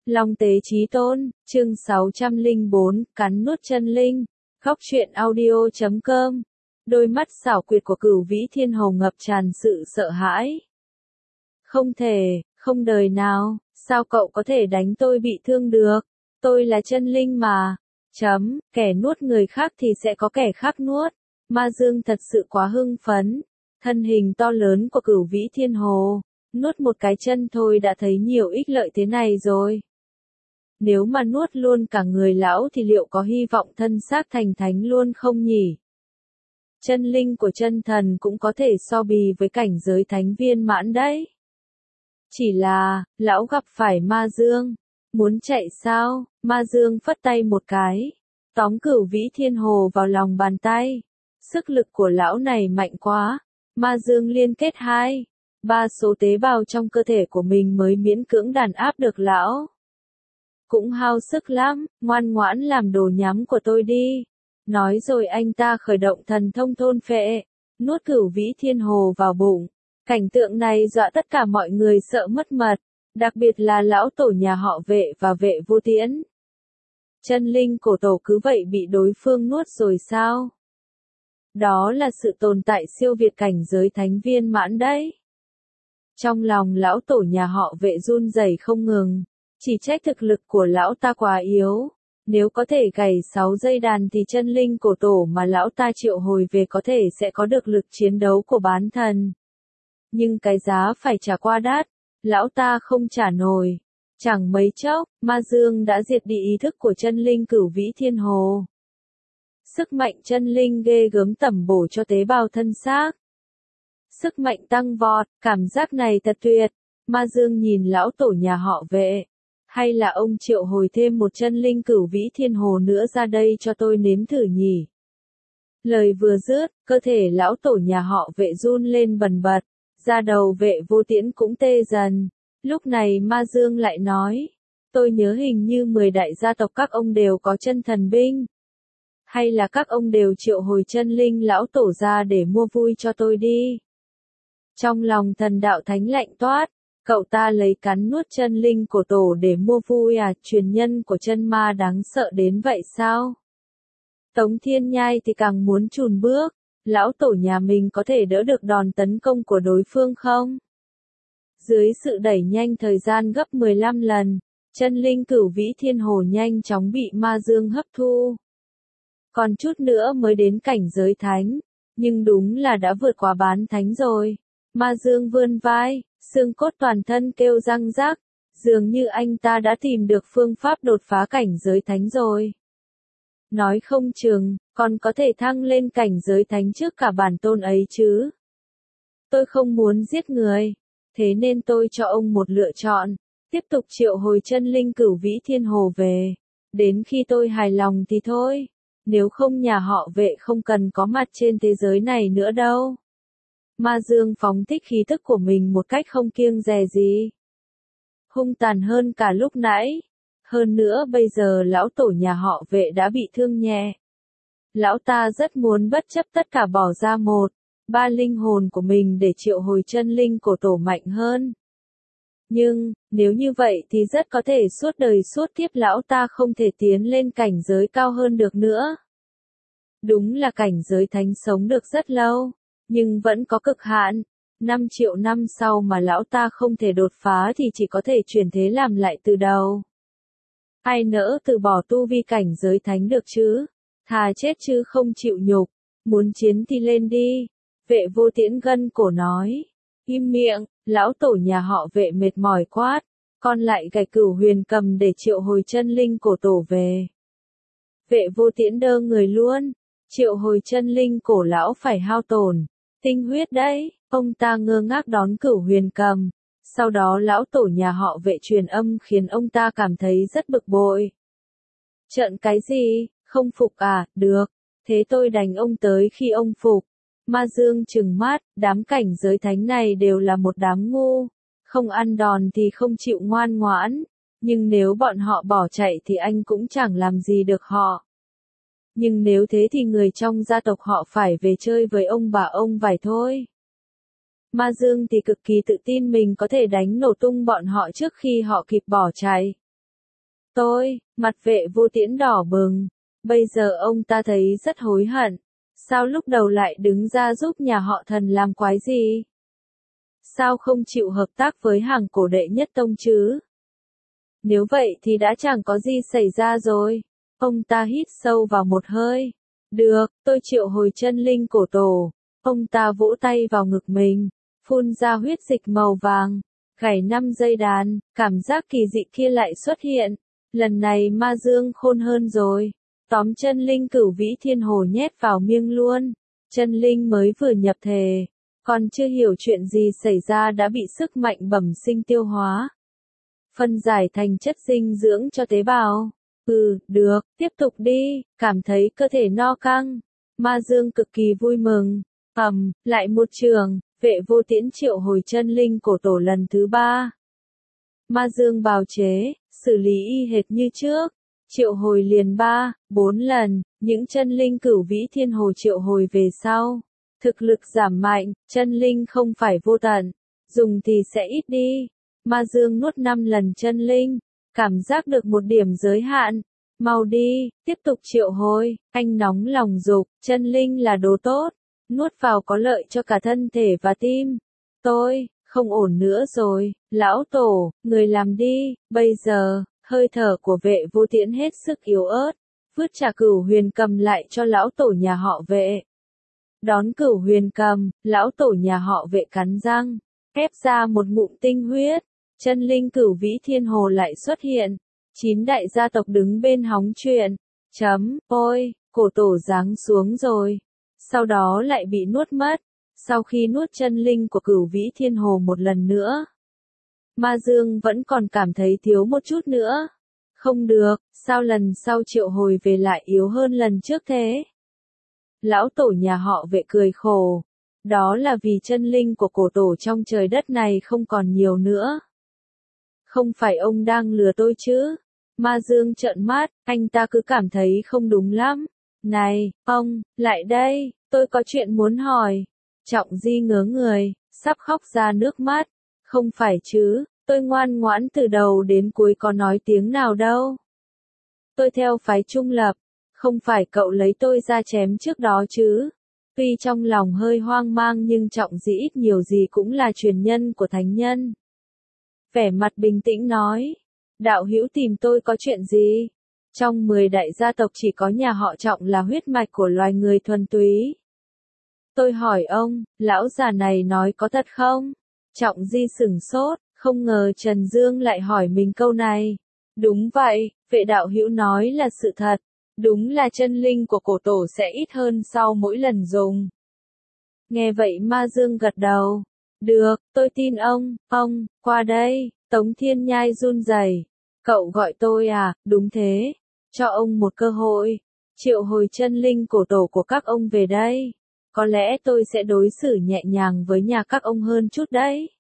Long tế chí tôn, chương 604, cắn nuốt chân linh. Góc truyện audio.com. Đôi mắt xảo quyệt của Cửu Vĩ Thiên Hồ ngập tràn sự sợ hãi. Không thể, không đời nào, sao cậu có thể đánh tôi bị thương được? Tôi là chân linh mà. Kẻ nuốt người khác thì sẽ có kẻ khác nuốt. Ma Dương thật sự quá hưng phấn. Thân hình to lớn của Cửu Vĩ Thiên Hồ, nuốt một cái chân thôi đã thấy nhiều ích lợi thế này rồi. Nếu mà nuốt luôn cả người lão thì liệu có hy vọng thân xác thành thánh luôn không nhỉ? Chân linh của chân thần cũng có thể so bì với cảnh giới thánh viên mãn đấy. Chỉ là, lão gặp phải Ma Dương. Muốn chạy sao? Ma Dương phất tay một cái, tóm Cửu Vĩ Thiên Hồ vào lòng bàn tay. Sức lực của lão này mạnh quá. Ma Dương liên kết 3 số tế bào trong cơ thể của mình mới miễn cưỡng đàn áp được lão. Cũng hao sức lắm, ngoan ngoãn làm đồ nhắm của tôi đi. Nói rồi anh ta khởi động thần thông thôn phệ, nuốt Cửu Vĩ Thiên Hồ vào bụng. Cảnh tượng này dọa tất cả mọi người sợ mất mật, đặc biệt là lão tổ nhà họ Vệ và Vệ Vô Tiễn. Chân linh cổ tổ cứ vậy bị đối phương nuốt rồi sao? Đó là sự tồn tại siêu việt cảnh giới thánh viên mãn đấy. Trong lòng lão tổ nhà họ Vệ run rẩy không ngừng, chỉ trách thực lực của lão ta quá yếu. Nếu có thể gảy 6 dây đàn thì chân linh cổ tổ mà lão ta triệu hồi về có thể sẽ có được lực chiến đấu của bán thần. Nhưng cái giá phải trả quá đắt, lão ta không trả nổi. Chẳng mấy chốc, Ma Dương đã diệt đi ý thức của chân linh Cửu Vĩ Thiên Hồ. Sức mạnh chân linh ghê gớm tẩm bổ cho tế bào thân xác. Sức mạnh tăng vọt, cảm giác này thật tuyệt. Ma Dương nhìn lão tổ nhà họ Vệ. Hay là ông triệu hồi thêm một chân linh Cửu Vĩ Thiên Hồ nữa ra đây cho tôi nếm thử nhỉ? Lời vừa dứt, cơ thể lão tổ nhà họ Vệ run lên bần bật, da đầu Vệ Vô Tiễn cũng tê dần. Lúc này Ma Dương lại nói, tôi nhớ hình như 10 đại gia tộc các ông đều có chân thần binh. Hay là các ông đều triệu hồi chân linh lão tổ ra để mua vui cho tôi đi. Trong lòng thần đạo thánh lạnh toát, cậu ta lấy cắn nuốt chân linh của tổ để mua vui à? Truyền nhân của chân ma đáng sợ đến vậy sao? Tống Thiên Nhai thì càng muốn chùn bước, lão tổ nhà mình có thể đỡ được đòn tấn công của đối phương không? Dưới sự đẩy nhanh thời gian gấp 15 lần, chân linh Cửu Vĩ Thiên Hồ nhanh chóng bị Ma Dương hấp thu. Còn chút nữa mới đến cảnh giới thánh, nhưng đúng là đã vượt qua bán thánh rồi. Ma Dương vươn vai, xương cốt toàn thân kêu răng rắc, dường như anh ta đã tìm được phương pháp đột phá cảnh giới thánh rồi. Nói không chừng, còn có thể thăng lên cảnh giới thánh trước cả bản tôn ấy chứ. Tôi không muốn giết người, thế nên tôi cho ông một lựa chọn, tiếp tục triệu hồi chân linh Cửu Vĩ Thiên Hồ về. Đến khi tôi hài lòng thì thôi, nếu không nhà họ Vệ không cần có mặt trên thế giới này nữa đâu. Ma Dương phóng thích khí thức của mình một cách không kiêng dè gì. Hung tàn hơn cả lúc nãy. Hơn nữa bây giờ lão tổ nhà họ Vệ đã bị thương nhẹ. Lão ta rất muốn bất chấp tất cả bỏ ra 3 linh hồn của mình để triệu hồi chân linh cổ tổ mạnh hơn. Nhưng, nếu như vậy thì rất có thể suốt đời suốt kiếp lão ta không thể tiến lên cảnh giới cao hơn được nữa. Đúng là cảnh giới thánh sống được rất lâu, nhưng vẫn có cực hạn. 5 triệu năm sau mà lão ta không thể đột phá thì chỉ có thể chuyển thế làm lại từ đầu. Ai nỡ từ bỏ tu vi cảnh giới thánh được chứ? Thà chết chứ không chịu nhục. Muốn chiến thì lên đi. Vệ Vô Tiễn gân cổ nói. Im miệng, lão tổ nhà họ Vệ mệt mỏi quát. Con lại gạch Cửu Huyền Cầm để triệu hồi chân linh cổ tổ về. Vệ Vô Tiễn đơ người luôn. Triệu hồi chân linh cổ lão phải hao tổn tinh huyết đấy. Ông ta ngơ ngác đón Cửu Huyền Cầm. Sau đó lão tổ nhà họ Vệ truyền âm khiến ông ta cảm thấy rất bực bội. Trợn cái gì, không phục à? Được, thế tôi đánh ông tới khi ông phục. Ma Dương trừng mắt, đám cảnh giới thánh này đều là một đám ngu. Không ăn đòn thì không chịu ngoan ngoãn. Nhưng nếu bọn họ bỏ chạy thì anh cũng chẳng làm gì được họ. Nhưng nếu thế thì người trong gia tộc họ phải về chơi với ông bà ông vải thôi. Ma Dương thì cực kỳ tự tin mình có thể đánh nổ tung bọn họ trước khi họ kịp bỏ chạy. Mặt Vệ Vô Tiễn đỏ bừng. Bây giờ ông ta thấy rất hối hận. Sao lúc đầu lại đứng ra giúp nhà họ Thần làm quái gì? Sao không chịu hợp tác với hàng cổ đệ nhất tông chứ? Nếu vậy thì đã chẳng có gì xảy ra rồi. Ông ta hít sâu vào một hơi. Được, tôi triệu hồi chân linh cổ tổ. Ông ta vỗ tay vào ngực mình, phun ra huyết dịch màu vàng, gảy 5 dây đàn, cảm giác kỳ dị kia lại xuất hiện. Lần này Ma Dương khôn hơn rồi. Tóm chân linh Cửu Vĩ Thiên Hồ nhét vào miệng luôn. Chân linh mới vừa nhập thể, còn chưa hiểu chuyện gì xảy ra đã bị sức mạnh bẩm sinh tiêu hóa. Phân giải thành chất dinh dưỡng cho tế bào. Được, tiếp tục đi, cảm thấy cơ thể no căng. Ma Dương cực kỳ vui mừng. Lại một trường, Vệ Vô Tiễn triệu hồi chân linh cổ tổ lần thứ 3. Ma Dương bào chế, xử lý y hệt như trước. Triệu hồi liền 3, 4 lần, những chân linh Cửu Vĩ Thiên Hồ triệu hồi về sau. Thực lực giảm mạnh, chân linh không phải vô tận, dùng thì sẽ ít đi. Ma Dương nuốt 5 lần chân linh, cảm giác được một điểm giới hạn. Mau đi, tiếp tục triệu hồi, anh nóng lòng dục, chân linh là đồ tốt, nuốt vào có lợi cho cả thân thể và tim. Tôi, không ổn nữa rồi, lão tổ, người làm đi, bây giờ, hơi thở của Vệ Vô Tiễn hết sức yếu ớt, vứt trả Cửu Huyền Cầm lại cho lão tổ nhà họ Vệ. Đón Cửu Huyền Cầm, lão tổ nhà họ Vệ cắn răng, ép ra một ngụm tinh huyết, chân linh Cửu Vĩ Thiên Hồ lại xuất hiện. 9 đại gia tộc đứng bên hóng chuyện. Ôi, cổ tổ giáng xuống rồi. Sau đó lại bị nuốt mất. Sau khi nuốt chân linh của Cửu Vĩ Thiên Hồ một lần nữa, Ma Dương vẫn còn cảm thấy thiếu một chút nữa. Không được, sao lần sau triệu hồi về lại yếu hơn lần trước thế? Lão tổ nhà họ Vệ cười khổ. Đó là vì chân linh của cổ tổ trong trời đất này không còn nhiều nữa. Không phải ông đang lừa tôi chứ? Ma Dương trợn mắt, anh ta cứ cảm thấy không đúng lắm. Này, ông, lại đây, tôi có chuyện muốn hỏi. Trọng Di ngớ người, sắp khóc ra nước mắt. Không phải chứ, tôi ngoan ngoãn từ đầu đến cuối có nói tiếng nào đâu. Tôi theo phái trung lập, không phải cậu lấy tôi ra chém trước đó chứ. Tuy trong lòng hơi hoang mang nhưng Trọng Di ít nhiều gì cũng là truyền nhân của thánh nhân. Vẻ mặt bình tĩnh nói. Đạo hữu tìm tôi có chuyện gì? Trong 10 đại gia tộc chỉ có nhà họ Trọng là huyết mạch của loài người thuần túy. Tôi hỏi ông, lão già này nói có thật không? Trọng Di sửng sốt, không ngờ Trần Dương lại hỏi mình câu này. Đúng vậy, Vệ đạo hữu nói là sự thật. Đúng là chân linh của cổ tổ sẽ ít hơn sau mỗi lần dùng. Nghe vậy Ma Dương gật đầu. Được, tôi tin ông, qua đây. Tống Thiên Nhai run rẩy. Cậu gọi tôi à? Đúng thế. Cho ông một cơ hội. Triệu hồi chân linh cổ tổ của các ông về đây. Có lẽ tôi sẽ đối xử nhẹ nhàng với nhà các ông hơn chút đấy.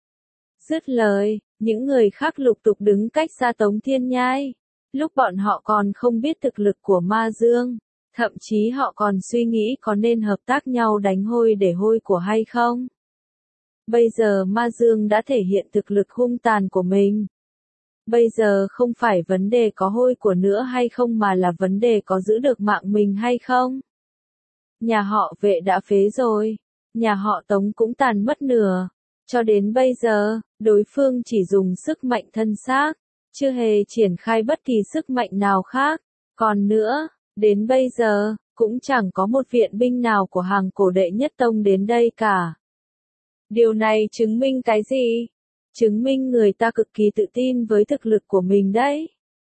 Dứt lời, những người khác lục tục đứng cách xa Tống Thiên Nhai. Lúc bọn họ còn không biết thực lực của Ma Dương. Thậm chí họ còn suy nghĩ có nên hợp tác nhau đánh hôi để hôi của hay không. Bây giờ Ma Dương đã thể hiện thực lực hung tàn của mình. Bây giờ không phải vấn đề có hôi của nữa hay không mà là vấn đề có giữ được mạng mình hay không. Nhà họ Vệ đã phế rồi. Nhà họ Tống cũng tàn mất nửa. Cho đến bây giờ, đối phương chỉ dùng sức mạnh thân xác, chưa hề triển khai bất kỳ sức mạnh nào khác. Còn nữa, đến bây giờ, cũng chẳng có một viện binh nào của hàng cổ đệ nhất tông đến đây cả. Điều này chứng minh cái gì? Chứng minh người ta cực kỳ tự tin với thực lực của mình đấy.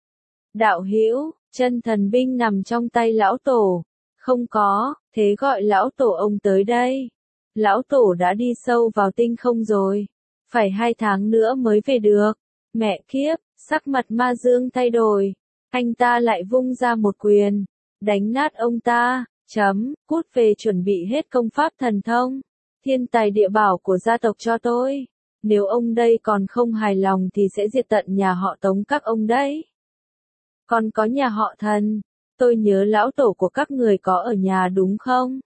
Đạo hữu, chân thần binh nằm trong tay lão tổ. Không có, thế gọi lão tổ ông tới đây. Lão tổ đã đi sâu vào tinh không rồi. Phải 2 tháng nữa mới về được. Mẹ kiếp, sắc mặt Ma Dương thay đổi. Anh ta lại vung ra một quyền. Đánh nát ông ta. Cút về chuẩn bị hết công pháp thần thông. Thiên tài địa bảo của gia tộc cho tôi. Nếu ông đây còn không hài lòng thì sẽ diệt tận nhà họ Tống các ông đấy. Còn có nhà họ Thần. Tôi nhớ lão tổ của các người có ở nhà đúng không?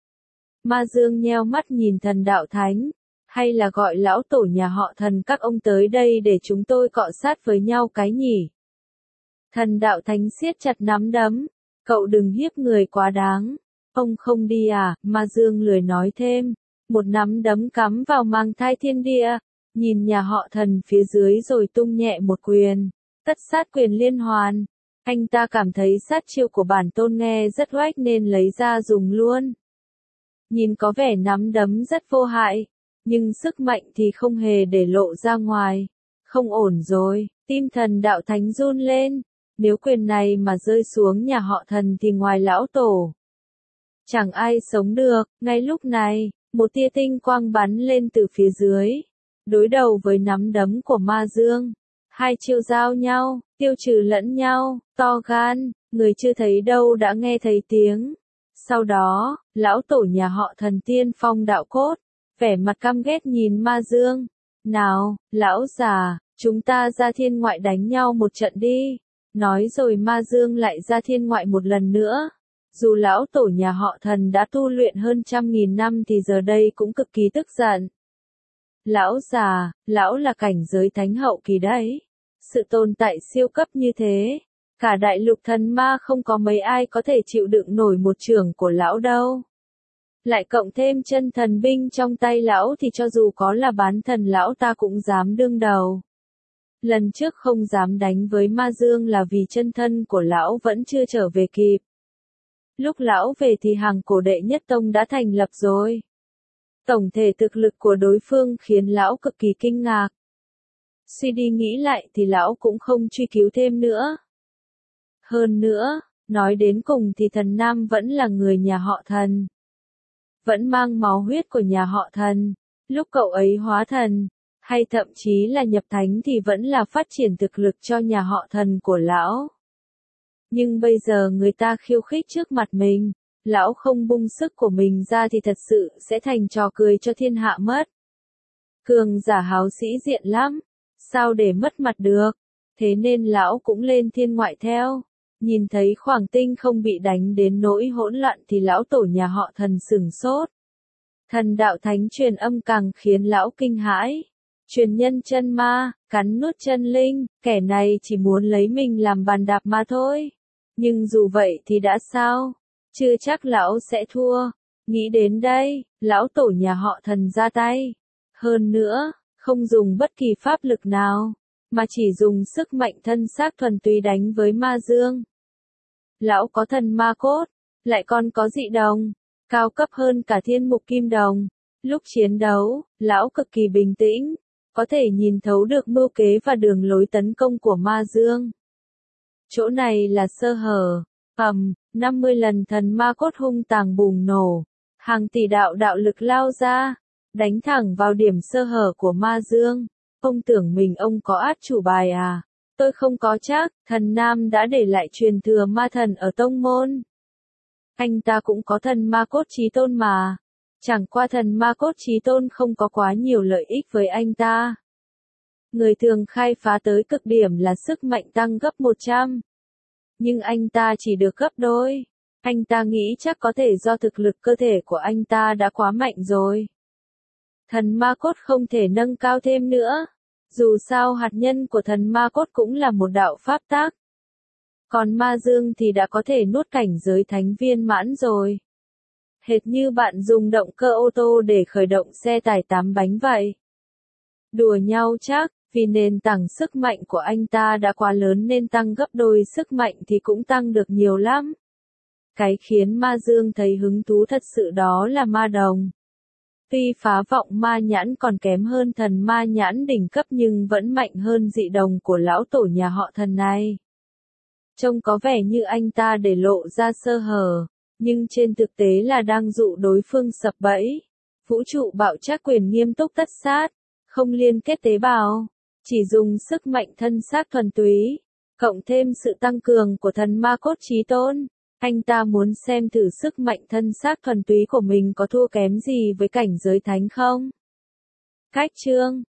Ma Dương nheo mắt nhìn Thần Đạo Thánh. Hay là gọi lão tổ nhà họ Thần các ông tới đây để chúng tôi cọ sát với nhau cái nhỉ? Thần đạo thánh siết chặt nắm đấm. Cậu đừng hiếp người quá đáng. Ông không đi à? Ma Dương lười nói thêm. Một nắm đấm cắm vào mang thai thiên địa. Nhìn nhà họ Thần phía dưới rồi tung nhẹ một quyền. Tất sát quyền liên hoàn. Anh ta cảm thấy sát chiêu của bản tôn nghe rất oách nên lấy ra dùng luôn. Nhìn có vẻ nắm đấm rất vô hại. Nhưng sức mạnh thì không hề để lộ ra ngoài. Không ổn rồi, tim thần đạo thánh run lên. Nếu quyền này mà rơi xuống nhà họ Thần thì ngoài lão tổ, chẳng ai sống được. Ngay lúc này, một tia tinh quang bắn lên từ phía dưới. Đối đầu với nắm đấm của Ma Dương. Hai chiêu giao nhau, tiêu trừ lẫn nhau, to gan, người chưa thấy đâu đã nghe thấy tiếng. Sau đó, lão tổ nhà họ Thần tiên phong đạo cốt, vẻ mặt căm ghét nhìn Ma Dương. Nào, lão già, chúng ta ra thiên ngoại đánh nhau một trận đi. Nói rồi Ma Dương lại ra thiên ngoại một lần nữa. Dù lão tổ nhà họ Thần đã tu luyện hơn 100.000 năm thì giờ đây cũng cực kỳ tức giận. Lão già, lão là cảnh giới thánh hậu kỳ đấy. Sự tồn tại siêu cấp như thế. Cả đại lục thần ma không có mấy ai có thể chịu đựng nổi một chưởng của lão đâu. Lại cộng thêm chân thần binh trong tay lão thì cho dù có là bán thần lão ta cũng dám đương đầu. Lần trước không dám đánh với Ma Dương là vì chân thân của lão vẫn chưa trở về kịp. Lúc lão về thì hàng cổ đệ nhất tông đã thành lập rồi. Tổng thể thực lực của đối phương khiến lão cực kỳ kinh ngạc. Suy đi nghĩ lại thì lão cũng không truy cứu thêm nữa. Hơn nữa, nói đến cùng thì thần Nam vẫn là người nhà họ Thần. Vẫn mang máu huyết của nhà họ Thần. Lúc cậu ấy hóa thần, hay thậm chí là nhập thánh thì vẫn là phát triển thực lực cho nhà họ Thần của lão. Nhưng bây giờ người ta khiêu khích trước mặt mình, lão không bung sức của mình ra thì thật sự sẽ thành trò cười cho thiên hạ mất. Cường giả háo sĩ diện lắm, sao để mất mặt được, thế nên lão cũng lên thiên ngoại theo. Nhìn thấy Khoảng Tinh không bị đánh đến nỗi hỗn loạn thì lão tổ nhà họ Thần sửng sốt. Thần đạo thánh truyền âm càng khiến lão kinh hãi. Truyền nhân chân ma, cắn nuốt chân linh, kẻ này chỉ muốn lấy mình làm bàn đạp mà thôi. Nhưng dù vậy thì đã sao? Chưa chắc lão sẽ thua. Nghĩ đến đây, lão tổ nhà họ Thần ra tay. Hơn nữa, không dùng bất kỳ pháp lực nào, mà chỉ dùng sức mạnh thân xác thuần túy đánh với Ma Dương. Lão có thần ma cốt, lại còn có dị đồng, cao cấp hơn cả thiên mục kim đồng. Lúc chiến đấu, lão cực kỳ bình tĩnh, có thể nhìn thấu được mưu kế và đường lối tấn công của Ma Dương. Chỗ này là sơ hở. 50 lần thần ma cốt hung tàng bùng nổ, hàng tỷ đạo lực lao ra, đánh thẳng vào điểm sơ hở của Ma Dương. Ông tưởng mình ông có át chủ bài à? Tôi không có chắc, thần Nam đã để lại truyền thừa ma thần ở tông môn. Anh ta cũng có thần ma cốt chí tôn mà. Chẳng qua thần ma cốt chí tôn không có quá nhiều lợi ích với anh ta. Người thường khai phá tới cực điểm là sức mạnh tăng gấp 100. Nhưng anh ta chỉ được gấp đôi. Anh ta nghĩ chắc có thể do thực lực cơ thể của anh ta đã quá mạnh rồi. Thần ma cốt không thể nâng cao thêm nữa. Dù sao hạt nhân của thần ma cốt cũng là một đạo pháp tác. Còn Ma Dương thì đã có thể nuốt cảnh giới thánh viên mãn rồi. Hệt như bạn dùng động cơ ô tô để khởi động xe tải 8 bánh vậy. Đùa nhau chắc, vì nền tảng sức mạnh của anh ta đã quá lớn nên tăng gấp đôi sức mạnh thì cũng tăng được nhiều lắm. Cái khiến Ma Dương thấy hứng thú thật sự đó là ma đồng. Tuy phá vọng ma nhãn còn kém hơn thần ma nhãn đỉnh cấp nhưng vẫn mạnh hơn dị đồng của lão tổ nhà họ Thần này. Trông có vẻ như anh ta để lộ ra sơ hở, nhưng trên thực tế là đang dụ đối phương sập bẫy. Vũ trụ bạo trác quyền nghiêm túc tất sát, không liên kết tế bào, chỉ dùng sức mạnh thân xác thuần túy, cộng thêm sự tăng cường của thần ma cốt chí tôn. Anh ta muốn xem thử sức mạnh thân xác thuần túy của mình có thua kém gì với cảnh giới thánh không? Cách chương